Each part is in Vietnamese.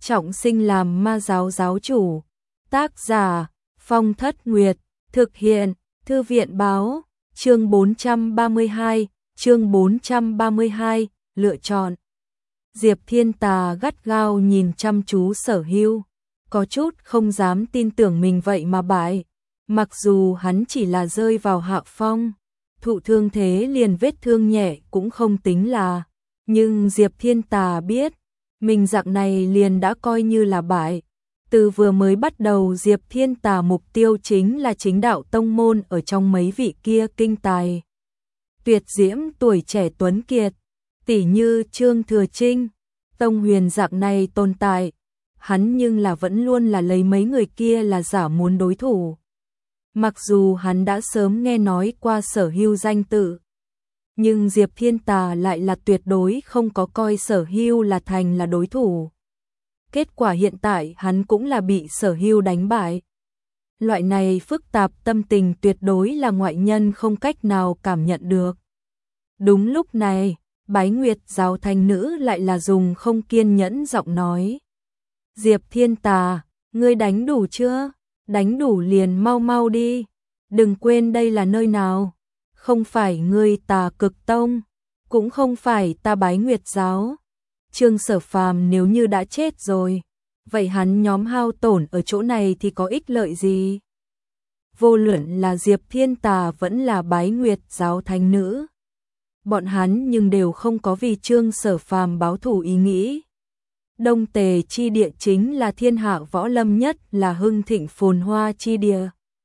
trọng sinh làm ma giáo giáo chủ. Tác giả Phong Thất Nguyệt, thực hiện Thư viện Báo, chương 432, lựa chọn. Diệp Thiên Tà gắt gao nhìn chăm chú Sở Hưu, có chút không dám tin tưởng mình vậy mà bại. Mặc dù hắn chỉ là rơi vào hạ phong, thụ thương thế liền vết thương nhẹ cũng không tính là, nhưng Diệp Thiên Tà biết, mình dạng này liền đã coi như là bại. Từ vừa mới bắt đầu Diệp Thiên Tà mục tiêu chính là chính đạo tông môn ở trong mấy vị kia kinh tài. Tuyệt diễm tuổi trẻ tuấn kiệt, tỉ như Trương Thừa Trinh, Tông Huyền dạng này tồn tại, hắn nhưng là vẫn luôn là lấy mấy người kia là giả muốn đối thủ. Mặc dù hắn đã sớm nghe nói qua Sở Hưu danh tự, nhưng Diệp Thiên Tà lại là tuyệt đối không có coi Sở Hưu là thành là đối thủ. Kết quả hiện tại hắn cũng là bị Sở Hưu đánh bại. Loại này phức tạp tâm tình tuyệt đối là ngoại nhân không cách nào cảm nhận được. Đúng lúc này, Bái Nguyệt giáo thành nữ lại là dùng không kiên nhẫn giọng nói. Diệp Thiên Tà, ngươi đánh đủ chưa? Đánh đủ liền mau mau đi. Đừng quên đây là nơi nào. Không phải ngươi Tà Cực Tông, cũng không phải ta Bái Nguyệt giáo. Trương Sở Phàm nếu như đã chết rồi, vậy hắn nhóm hao tổn ở chỗ này thì có ích lợi gì? Vô luận là Diệp Thiên Tà vẫn là Bái Nguyệt giáo thánh nữ, bọn hắn nhưng đều không có vì Trương Sở Phàm báo thù ý nghĩ. Đông Tề chi địa chính là thiên hạ võ lâm nhất là hưng thịnh phồn hoa chi địa.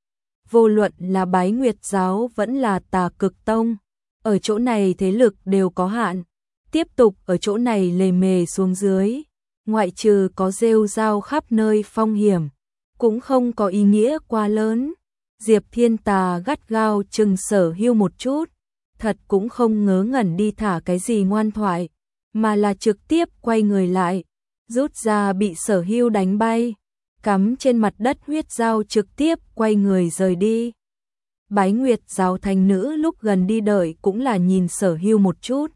Vô luận là Bái Nguyệt giáo vẫn là Tà Cực Tông, ở chỗ này thế lực đều có hạn. Tiếp tục ở chỗ này lề mề xuống dưới, ngoại trừ có rêu rao khắp nơi phong hiểm, cũng không có ý nghĩa quá lớn. Diệp Thiên Tà gắt gao chừng Sở Hưu một chút, thật cũng không ngớ ngẩn đi thả cái gì ngoan thoại, mà là trực tiếp quay người lại, rút ra bị Sở Hưu đánh bay, cắm trên mặt đất huyết dao trực tiếp quay người rời đi. Bái Nguyệt giáo thành nữ lúc gần đi đợi cũng là nhìn Sở Hưu một chút.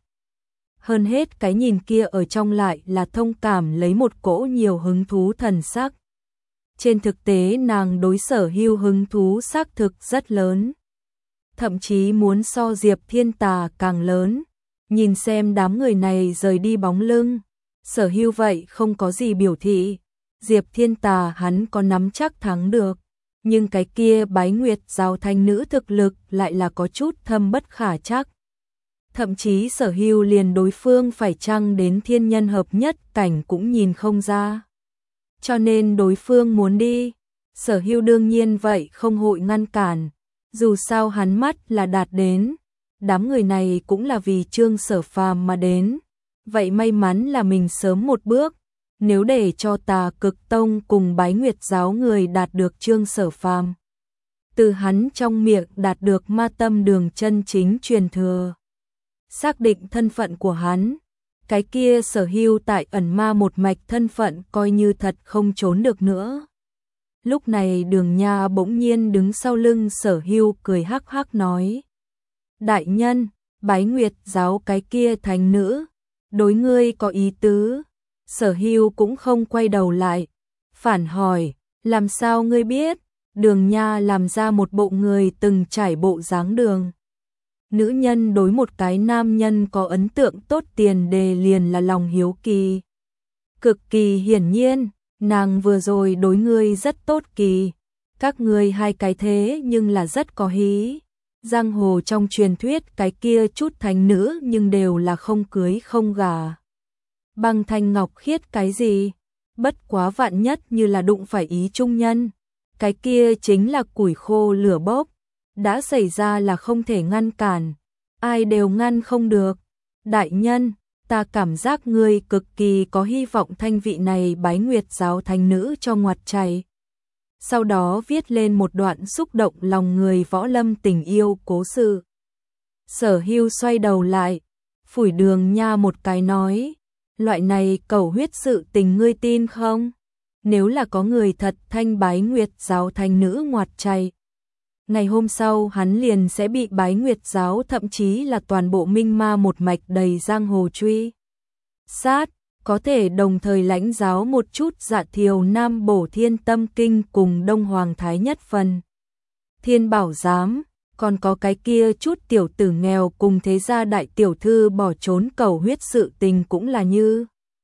Hơn hết cái nhìn kia ở trong lại là thông cảm lấy một cỗ nhiều hứng thú thần sắc. Trên thực tế nàng đối Sở Hưu hứng thú xác thực rất lớn. Thậm chí muốn so Diệp Thiên Tà càng lớn. Nhìn xem đám người này rời đi bóng lưng. Sở Hưu vậy không có gì biểu thị. Diệp Thiên Tà hắn có nắm chắc thắng được. Nhưng cái kia Bái Nguyệt giáo thanh nữ thực lực lại là có chút thâm bất khả chắc. Thậm chí Sở Hưu liền đối phương phải chăng đến thiên nhân hợp nhất cảnh cũng nhìn không ra. Cho nên đối phương muốn đi, Sở Hưu đương nhiên vậy không hội ngăn cản. Dù sao hắn mắt là đạt đến, đám người này cũng là vì Trương Sở Phàm mà đến. Vậy may mắn là mình sớm một bước, nếu để cho Tà Cực Tông cùng Bái Nguyệt giáo người đạt được Trương Sở Phàm, từ hắn trong miệng đạt được ma tâm đường chân chính truyền thừa, xác định thân phận của hắn, cái kia Sở Hưu tại ẩn ma một mạch thân phận coi như thật không trốn được nữa. Lúc này Đường Nha bỗng nhiên đứng sau lưng Sở Hưu cười hắc hắc nói: Đại nhân, Bái Nguyệt giáo cái kia thánh nữ, đối ngươi có ý tứ. Sở Hưu cũng không quay đầu lại, phản hỏi: làm sao ngươi biết? Đường Nha làm ra một bộ người từng trải bộ dáng đường. Nữ nhân đối một cái nam nhân có ấn tượng tốt tiền đề liền là lòng hiếu kỳ. Cực kỳ hiển nhiên, nàng vừa rồi đối ngươi rất tốt kỳ. Các ngươi hai cái thế nhưng là rất có hí. Giang hồ trong truyền thuyết cái kia chút thánh nữ nhưng đều là không cưới không gả. Bằng thanh ngọc khiết cái gì? Bất quá vạn nhất như là đụng phải ý trung nhân. Cái kia chính là củi khô lửa bốc. Đã xảy ra là không thể ngăn cản, ai đều ngăn không được. Đại nhân, ta cảm giác ngươi cực kỳ có hy vọng thanh vị này Bái Nguyệt giáo thánh nữ cho ngoặt chảy. Sau đó viết lên một đoạn xúc động lòng người võ lâm tình yêu cố sự. Sở Hưu xoay đầu lại, phủi Đường Nha một cái nói: loại này cầu huyết sự tình ngươi tin không? Nếu là có người thật thanh Bái Nguyệt giáo thánh nữ ngoặt chảy, ngày hôm sau hắn liền sẽ bị Bái Nguyệt giáo thậm chí là toàn bộ minh ma một mạch đầy giang hồ truy sát, có thể đồng thời lãnh giáo một chút Dạ Thiều Nam Bổ Thiên Tâm Kinh cùng Đông Hoàng Thái Nhất Phần Thiên Bảo Giám, còn có cái kia chút tiểu tử nghèo cùng thế gia đại tiểu thư bỏ trốn cầu huyết sự tình cũng là như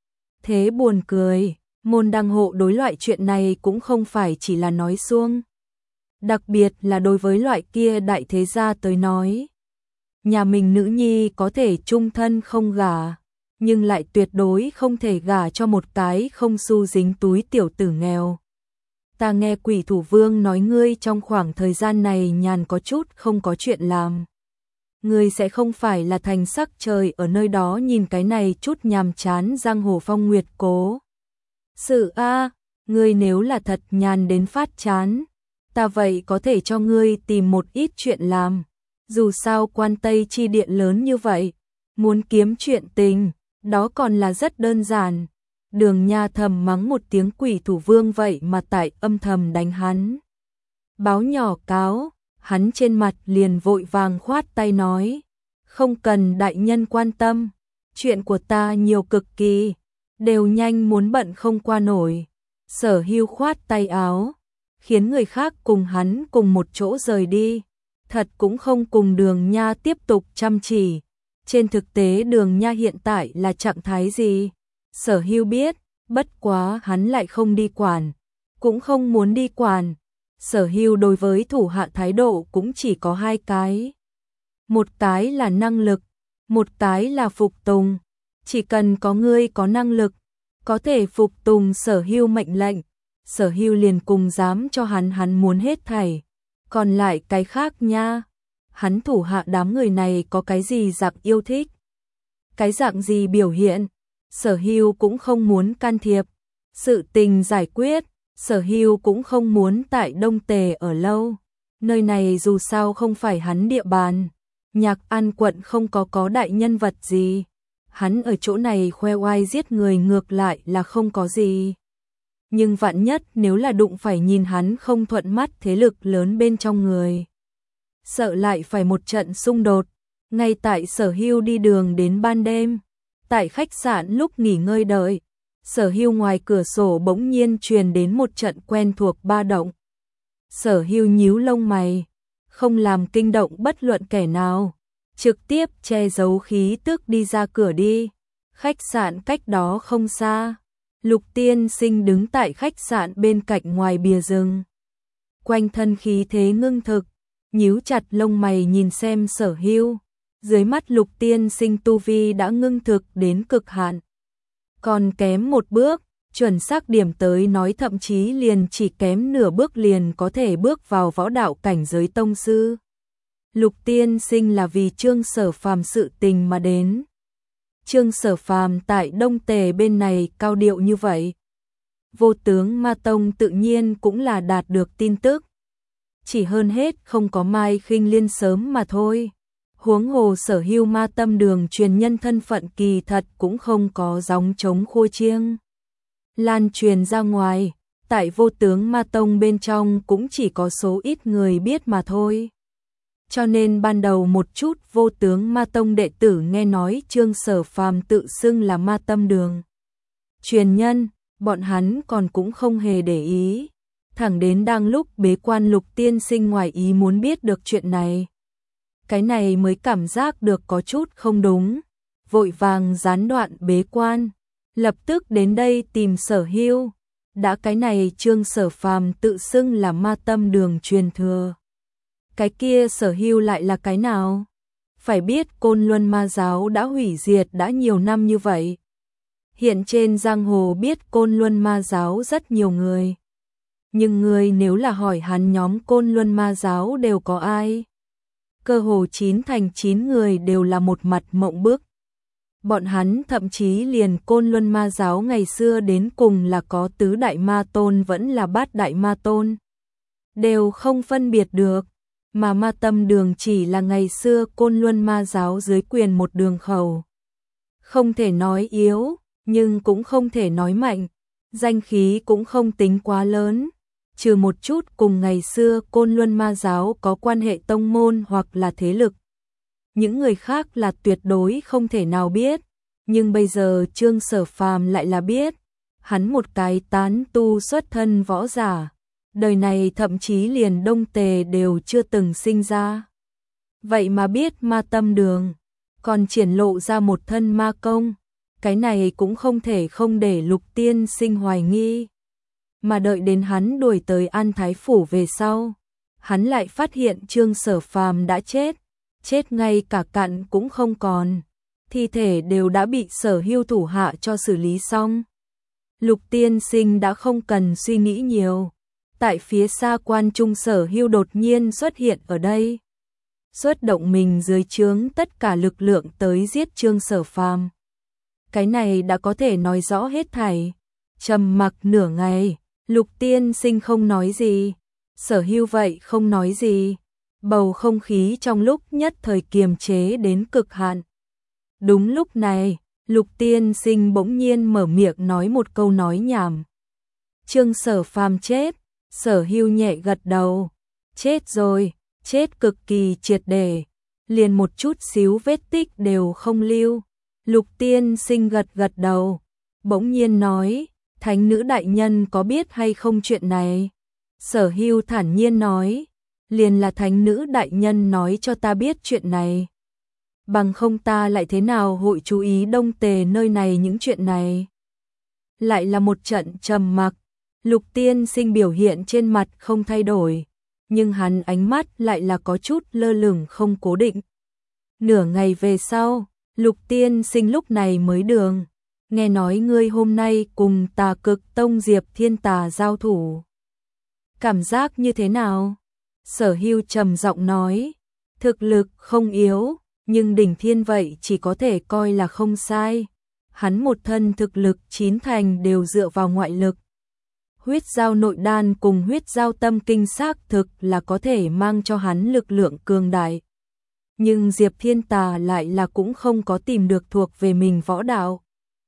thế buồn cười. Môn đăng hộ đối loại chuyện này cũng không phải chỉ là nói suông. Đặc biệt là đối với loại kia đại thế gia tới nói. Nhà mình nữ nhi có thể chung thân không gả, nhưng lại tuyệt đối không thể gả cho một cái không xu dính túi tiểu tử nghèo. Ta nghe Quỷ Thủ Vương nói ngươi trong khoảng thời gian này nhàn có chút không có chuyện làm. Ngươi sẽ không phải là thành sắc trời ở nơi đó nhìn cái này chút nhàm chán giang hồ phong nguyệt cố. Sự a, ngươi nếu là thật nhàn đến phát chán, ta vậy có thể cho ngươi tìm một ít chuyện làm. Dù sao Quan Tây chi điện lớn như vậy, muốn kiếm chuyện tình, đó còn là rất đơn giản. Đường Nha thầm mắng một tiếng Quỷ Thủ Vương vậy mà tại âm thầm đánh hắn. Báo nhỏ cáo, hắn trên mặt liền vội vàng khoát tay nói, không cần đại nhân quan tâm, chuyện của ta nhiều cực kỳ, đều nhanh muốn bận không qua nổi. Sở Hưu khoát tay áo, khiến người khác cùng hắn cùng một chỗ rời đi, thật cũng không cùng Đường Nha tiếp tục chăm chỉ. Trên thực tế Đường Nha hiện tại là trạng thái gì? Sở Hưu biết, bất quá hắn lại không đi quản, cũng không muốn đi quản. Sở Hưu đối với thủ hạ thái độ cũng chỉ có hai cái. Một cái là năng lực, một cái là phục tùng. Chỉ cần có ngươi có năng lực, có thể phục tùng Sở Hưu mệnh lệnh, Sở Hưu liền cùng dám cho hắn muốn hết thảy. Còn lại cái khác nha, hắn thủ hạ đám người này có cái gì dạng yêu thích, cái dạng gì biểu hiện, Sở Hưu cũng không muốn can thiệp. Sự tình giải quyết, Sở Hưu cũng không muốn tại Đông Tề ở lâu. Nơi này dù sao không phải hắn địa bàn. Nhạc An quận không có đại nhân vật gì. Hắn ở chỗ này khoe oai giết người ngược lại là không có gì. Nhưng vạn nhất nếu là đụng phải nhìn hắn không thuận mắt thế lực lớn bên trong người, sợ lại phải một trận xung đột. Ngay tại Sở Hưu đi đường đến ban đêm, tại khách sạn lúc nghỉ ngơi đợi, Sở Hưu ngoài cửa sổ bỗng nhiên truyền đến một trận quen thuộc ba động. Sở Hưu nhíu lông mày, không làm kinh động bất luận kẻ nào, trực tiếp che giấu khí tức đi ra cửa đi. Khách sạn cách đó không xa, Lục Tiên Sinh đứng tại khách sạn bên cạnh ngoài bìa rừng. Quanh thân khí thế ngưng thực, nhíu chặt lông mày nhìn xem Sở Hưu. Dưới mắt Lục Tiên Sinh tu vi đã ngưng thực đến cực hạn. Còn kém một bước, chuẩn xác điểm tới nói thậm chí liền chỉ kém nửa bước liền có thể bước vào võ đạo cảnh giới tông sư. Lục Tiên Sinh là vì Trương Sở Phàm sự tình mà đến. Trương Sở Phàm tại Đông Tề bên này cao điệu như vậy. Vô tướng Ma Tông tự nhiên cũng là đạt được tin tức. Chỉ hơn hết không có Mai Khinh Liên sớm mà thôi. Huống hồ Sở Hưu Ma Tâm Đường truyền nhân thân phận kỳ thật cũng không có gióng trống khua chiêng lan truyền ra ngoài, tại Vô tướng Ma Tông bên trong cũng chỉ có số ít người biết mà thôi. Cho nên ban đầu một chút Vô tướng Ma Tông đệ tử nghe nói Trương Sở Phàm tự xưng là Ma Tâm Đường truyền nhân, bọn hắn còn cũng không hề để ý. Thẳng đến đang lúc bế quan Lục Tiên Sinh ngoài ý muốn biết được chuyện này. Cái này mới cảm giác được có chút không đúng, vội vàng gián đoạn bế quan, lập tức đến đây tìm Sở Hưu. Đã cái này Trương Sở Phàm tự xưng là Ma Tâm Đường truyền thừa, cái kia Sở Hưu lại là cái nào? Phải biết Côn Luân Ma giáo đã hủy diệt đã nhiều năm như vậy. Hiện trên giang hồ biết Côn Luân Ma giáo rất nhiều người, nhưng người nếu là hỏi hắn nhóm Côn Luân Ma giáo đều có ai? Cơ hồ 9 thành 9 người đều là một mặt mộng bức. Bọn hắn thậm chí liền Côn Luân Ma giáo ngày xưa đến cùng là có tứ đại ma tôn vẫn là bát đại ma tôn, đều không phân biệt được. Mà Ma Tâm Đường chỉ là ngày xưa Côn Luân Ma giáo dưới quyền một đường khẩu. Không thể nói yếu, nhưng cũng không thể nói mạnh. Danh khí cũng không tính quá lớn. Trừ một chút cùng ngày xưa Côn Luân Ma giáo có quan hệ tông môn hoặc là thế lực. Những người khác là tuyệt đối không thể nào biết. Nhưng bây giờ Trương Sở Phàm lại là biết, hắn một cái tán tu xuất thân võ giả, đời này thậm chí liền Đông Tề đều chưa từng sinh ra. Vậy mà biết ma tâm đường, còn triển lộ ra một thân ma công, cái này cũng không thể không để Lục Tiên Sinh hoài nghi. Mà đợi đến hắn đuổi tới An Thái Phủ về sau, hắn lại phát hiện Trương Sở Phàm đã chết, chết ngay cả cặn cũng không còn, thi thể đều đã bị Sở Hưu thủ hạ cho xử lý xong. Lục Tiên Sinh đã không cần suy nghĩ nhiều, tại phía xa quan trung Sở Hưu đột nhiên xuất hiện ở đây, xuất động mình dưới trướng tất cả lực lượng tới giết Trương Sở Phàm. Cái này đã có thể nói rõ hết thảy. Trầm mặc nửa ngày, Lục Tiên Sinh không nói gì, Sở Hưu vậy không nói gì, bầu không khí trong lúc nhất thời kiềm chế đến cực hạn. Đúng lúc này, Lục Tiên Sinh bỗng nhiên mở miệng nói một câu nói nhảm. Trương Sở Phàm chết. Sở Hưu nhẹ gật đầu. Chết rồi, chết cực kỳ triệt để, liền một chút xíu vết tích đều không lưu. Lục Tiên Sinh gật gật đầu, bỗng nhiên nói, Thánh nữ đại nhân có biết hay không chuyện này? Sở Hưu thản nhiên nói, liền là Thánh nữ đại nhân nói cho ta biết chuyện này. Bằng không ta lại thế nào hội chú ý Đông Tề nơi này những chuyện này. Lại là một trận trầm mặc, Lục Tiên Sinh biểu hiện trên mặt không thay đổi, nhưng hắn ánh mắt lại là có chút lơ lửng không cố định. Nửa ngày về sau, Lục Tiên Sinh lúc này mới đường, nghe nói ngươi hôm nay cùng Tà Cực Tông Diệp Thiên Tà giao thủ. Cảm giác như thế nào? Sở Hưu trầm giọng nói, thực lực không yếu, nhưng đỉnh thiên vậy chỉ có thể coi là không sai. Hắn một thân thực lực 9 thành đều dựa vào ngoại lực. Huyết giao nội đan cùng huyết giao tâm kinh xác thực là có thể mang cho hắn lực lượng cường đại. Nhưng Diệp Thiên Tà lại là cũng không có tìm được thuộc về mình võ đạo.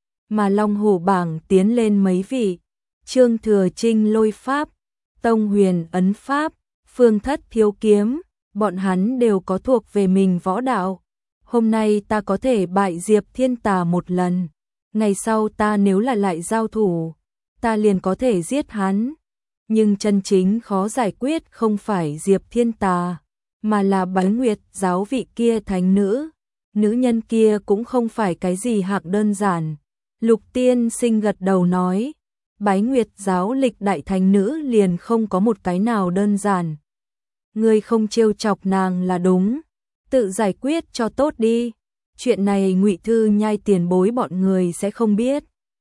Mà Long Hổ bảng tiến lên mấy vị, Trương Thừa Trinh lôi pháp, Tông Huyền ấn pháp, Phương Thất thiếu kiếm, bọn hắn đều có thuộc về mình võ đạo. Hôm nay ta có thể bại Diệp Thiên Tà một lần, ngày sau ta nếu là lại giao thủ, ta liền có thể giết hắn. Nhưng chân chính khó giải quyết không phải Diệp Thiên Tà, mà là Bái Nguyệt giáo vị kia thánh nữ. Nữ nhân kia cũng không phải cái gì hạng đơn giản. Lục Tiên Sinh gật đầu nói, Bái Nguyệt giáo lịch đại thánh nữ liền không có một cái nào đơn giản. Ngươi không trêu chọc nàng là đúng, tự giải quyết cho tốt đi. Chuyện này Ngụy Thư Nhai tiền bối bọn người sẽ không biết.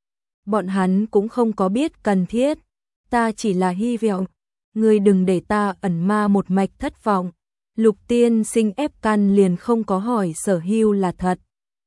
Bọn hắn cũng không có biết cần thiết, ta chỉ là hy vọng, ngươi đừng để ta ẩn ma một mạch thất vọng. Lục Tiên Sinh ép căn liền không có hỏi Sở Hưu là thật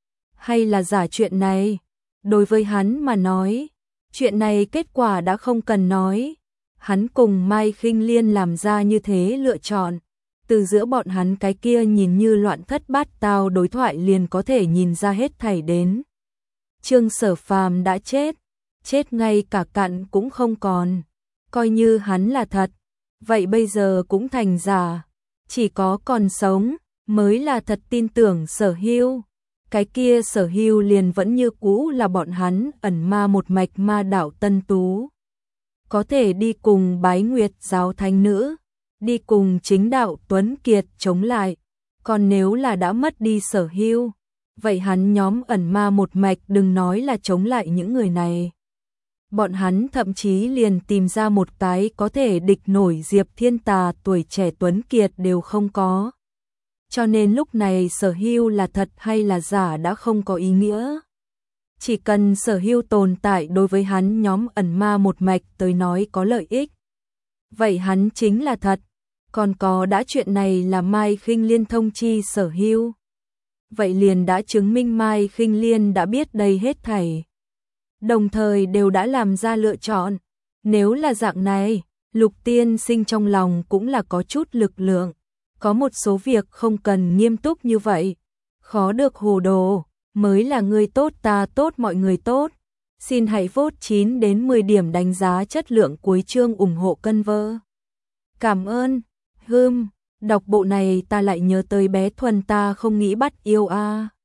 hay là giả chuyện này. Đối với hắn mà nói, chuyện này kết quả đã không cần nói. Hắn cùng Mai Khinh Liên làm ra như thế lựa chọn, từ giữa bọn hắn cái kia nhìn như loạn thất bát tao đối thoại liền có thể nhìn ra hết thảy đến. Trương Sở Phàm đã chết, chết ngay cả cặn cũng không còn. Coi như hắn là thật, vậy bây giờ cũng thành giả. Chỉ có còn sống mới là thật tin tưởng Sở Hưu. Cái kia Sở Hưu liền vẫn như cũ là bọn hắn ẩn ma một mạch ma đạo tân tú. Có thể đi cùng Bái Nguyệt giáo thánh nữ, đi cùng chính đạo Tuấn Kiệt chống lại. Còn nếu là đã mất đi Sở Hưu, vậy hắn nhóm ẩn ma một mạch đừng nói là chống lại những người này. Bọn hắn thậm chí liền tìm ra một cái có thể địch nổi Diệp Thiên Tà tuổi trẻ Tuấn Kiệt đều không có. Cho nên lúc này Sở Hưu là thật hay là giả đã không có ý nghĩa. Chỉ cần Sở Hưu tồn tại đối với hắn nhóm ẩn ma một mạch tới nói có lợi ích, vậy hắn chính là thật. Còn có đã chuyện này là Mai Khinh Liên thông chi Sở Hưu, vậy liền đã chứng minh Mai Khinh Liên đã biết đây hết thảy, đồng thời đều đã làm ra lựa chọn. Nếu là dạng này, Lục Tiên Sinh trong lòng cũng là có chút lực lượng. Có một số việc không cần nghiêm túc như vậy, khó được hồ đồ, mới là người tốt ta tốt mọi người tốt. Xin hãy vote 9 đến 10 điểm đánh giá chất lượng cuối chương ủng hộ cân vơ. Cảm ơn. Đọc bộ này ta lại nhớ tới bé Thuần ta không nghĩ bắt yêu a.